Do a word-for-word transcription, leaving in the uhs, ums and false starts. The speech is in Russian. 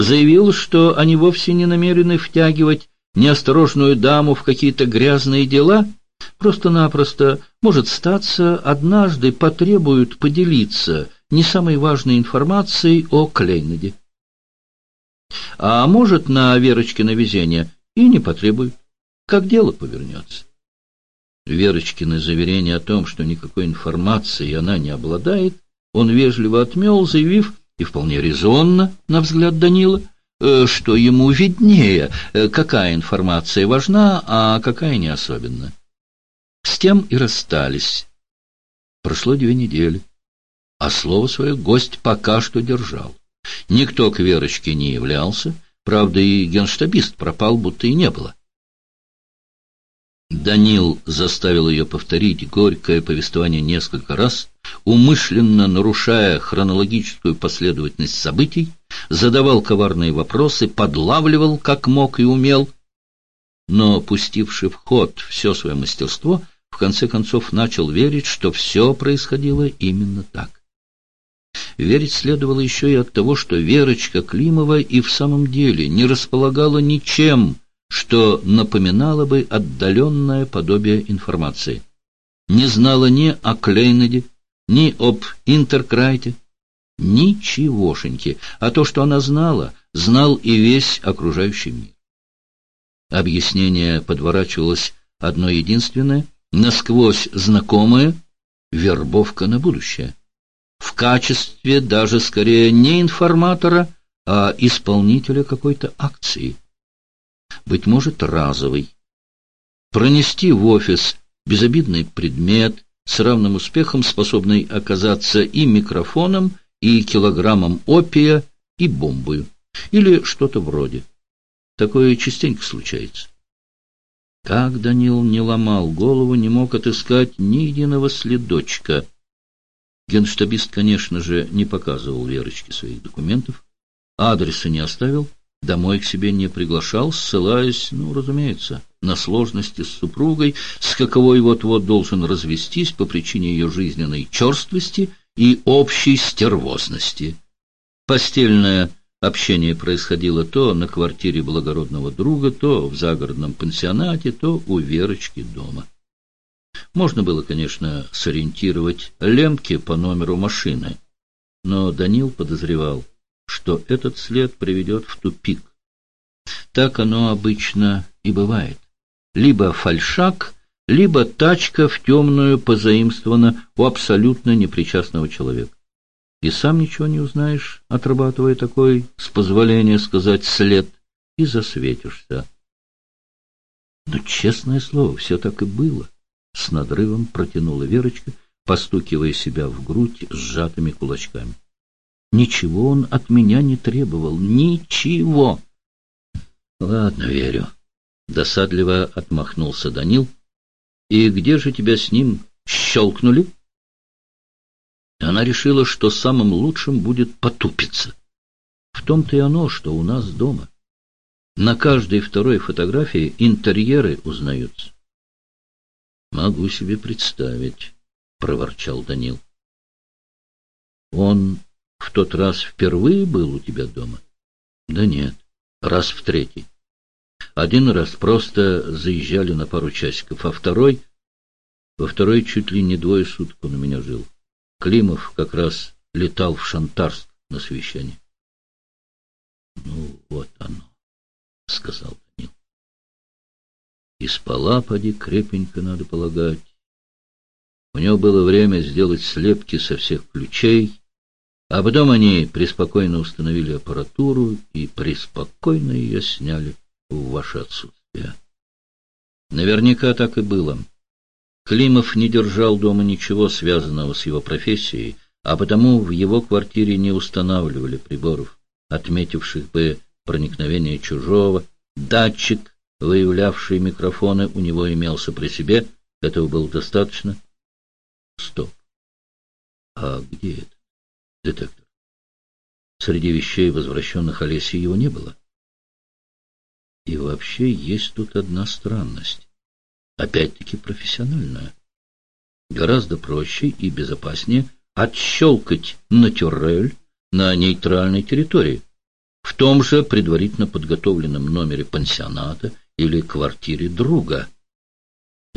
Заявил, что они вовсе не намерены втягивать неосторожную даму в какие-то грязные дела, просто-напросто, может статься, однажды потребуют поделиться не самой важной информацией о Клейнеде. А может, на Верочкино везение и не потребуют, как дело повернется. Верочкины заверение о том, что никакой информации она не обладает, он вежливо отмел, заявив, и вполне резонно, на взгляд Данила, что ему виднее, какая информация важна, а какая не особенно. С тем и расстались. Прошло две недели, а слово свое гость пока что держал. Никто к Верочке не являлся, правда, и генштабист пропал, будто и не было. Данил заставил ее повторить горькое повествование несколько раз, умышленно нарушая хронологическую последовательность событий, задавал коварные вопросы, подлавливал, как мог и умел, но, пустивший в ход все свое мастерство, в конце концов начал верить, что все происходило именно так. Верить следовало еще и от того, что Верочка Климова и в самом деле не располагала ничем, что напоминало бы отдаленное подобие информации. Не знала ни о Клейнеде, ни об Интеркрайте, ничегошеньки, а то, что она знала, знал и весь окружающий мир. Объяснение подворачивалось одно единственное, насквозь знакомое — вербовка на будущее. В качестве даже скорее не информатора, а исполнителя какой-то акции. Быть может, разовый. Пронести в офис безобидный предмет, с равным успехом способный оказаться и микрофоном, и килограммом опия, и бомбою. Или что-то вроде. Такое частенько случается. Как Данил не ломал голову, не мог отыскать ни единого следочка. Генштабист, конечно же, не показывал Верочке своих документов, адреса не оставил, домой к себе не приглашал, ссылаясь, ну, разумеется, на сложности с супругой, с каковой вот-вот должен развестись по причине ее жизненной черствости и общей стервозности. Постельное общение происходило то на квартире благородного друга, то в загородном пансионате, то у Верочки дома. Можно было, конечно, сориентировать Лемке по номеру машины, но Данил подозревал, что этот след приведет в тупик. Так оно обычно и бывает. Либо фальшак, либо тачка в темную позаимствована у абсолютно непричастного человека. И сам ничего не узнаешь, отрабатывая такой, с позволения сказать, след, и засветишься. Но, честное слово, все так и было. С надрывом протянула Верочка, постукивая себя в грудь сжатыми кулачками. Ничего он от меня не требовал. Ничего. Ладно, верю. Досадливо отмахнулся Данил. И где же тебя с ним щелкнули? Она решила, что самым лучшим будет потупиться. В том-то и оно, что у нас дома. На каждой второй фотографии интерьеры узнаются. Могу себе представить, проворчал Данил. Он в тот раз впервые был у тебя дома? Да нет, раз в третий. Один раз просто заезжали на пару часиков, а второй... Во второй чуть ли не двое суток он у меня жил. Климов как раз летал в Шантарск на совещание. — Ну, вот оно, — сказал Данил. — И спала, поди, крепенько, надо полагать. У него было время сделать слепки со всех ключей, а потом они преспокойно установили аппаратуру и преспокойно ее сняли в ваше отсутствие. Наверняка так и было. Климов не держал дома ничего, связанного с его профессией, а потому в его квартире не устанавливали приборов, отметивших бы проникновение чужого. Датчик, выявлявший микрофоны, у него имелся при себе, этого было достаточно. Стоп. А где это? Детектор. Среди вещей, возвращенных Олесе, его не было. И вообще есть тут одна странность. Опять-таки профессиональная. Гораздо проще и безопаснее отщелкать натюрель на нейтральной территории. в том же предварительно подготовленном номере пансионата или квартире друга.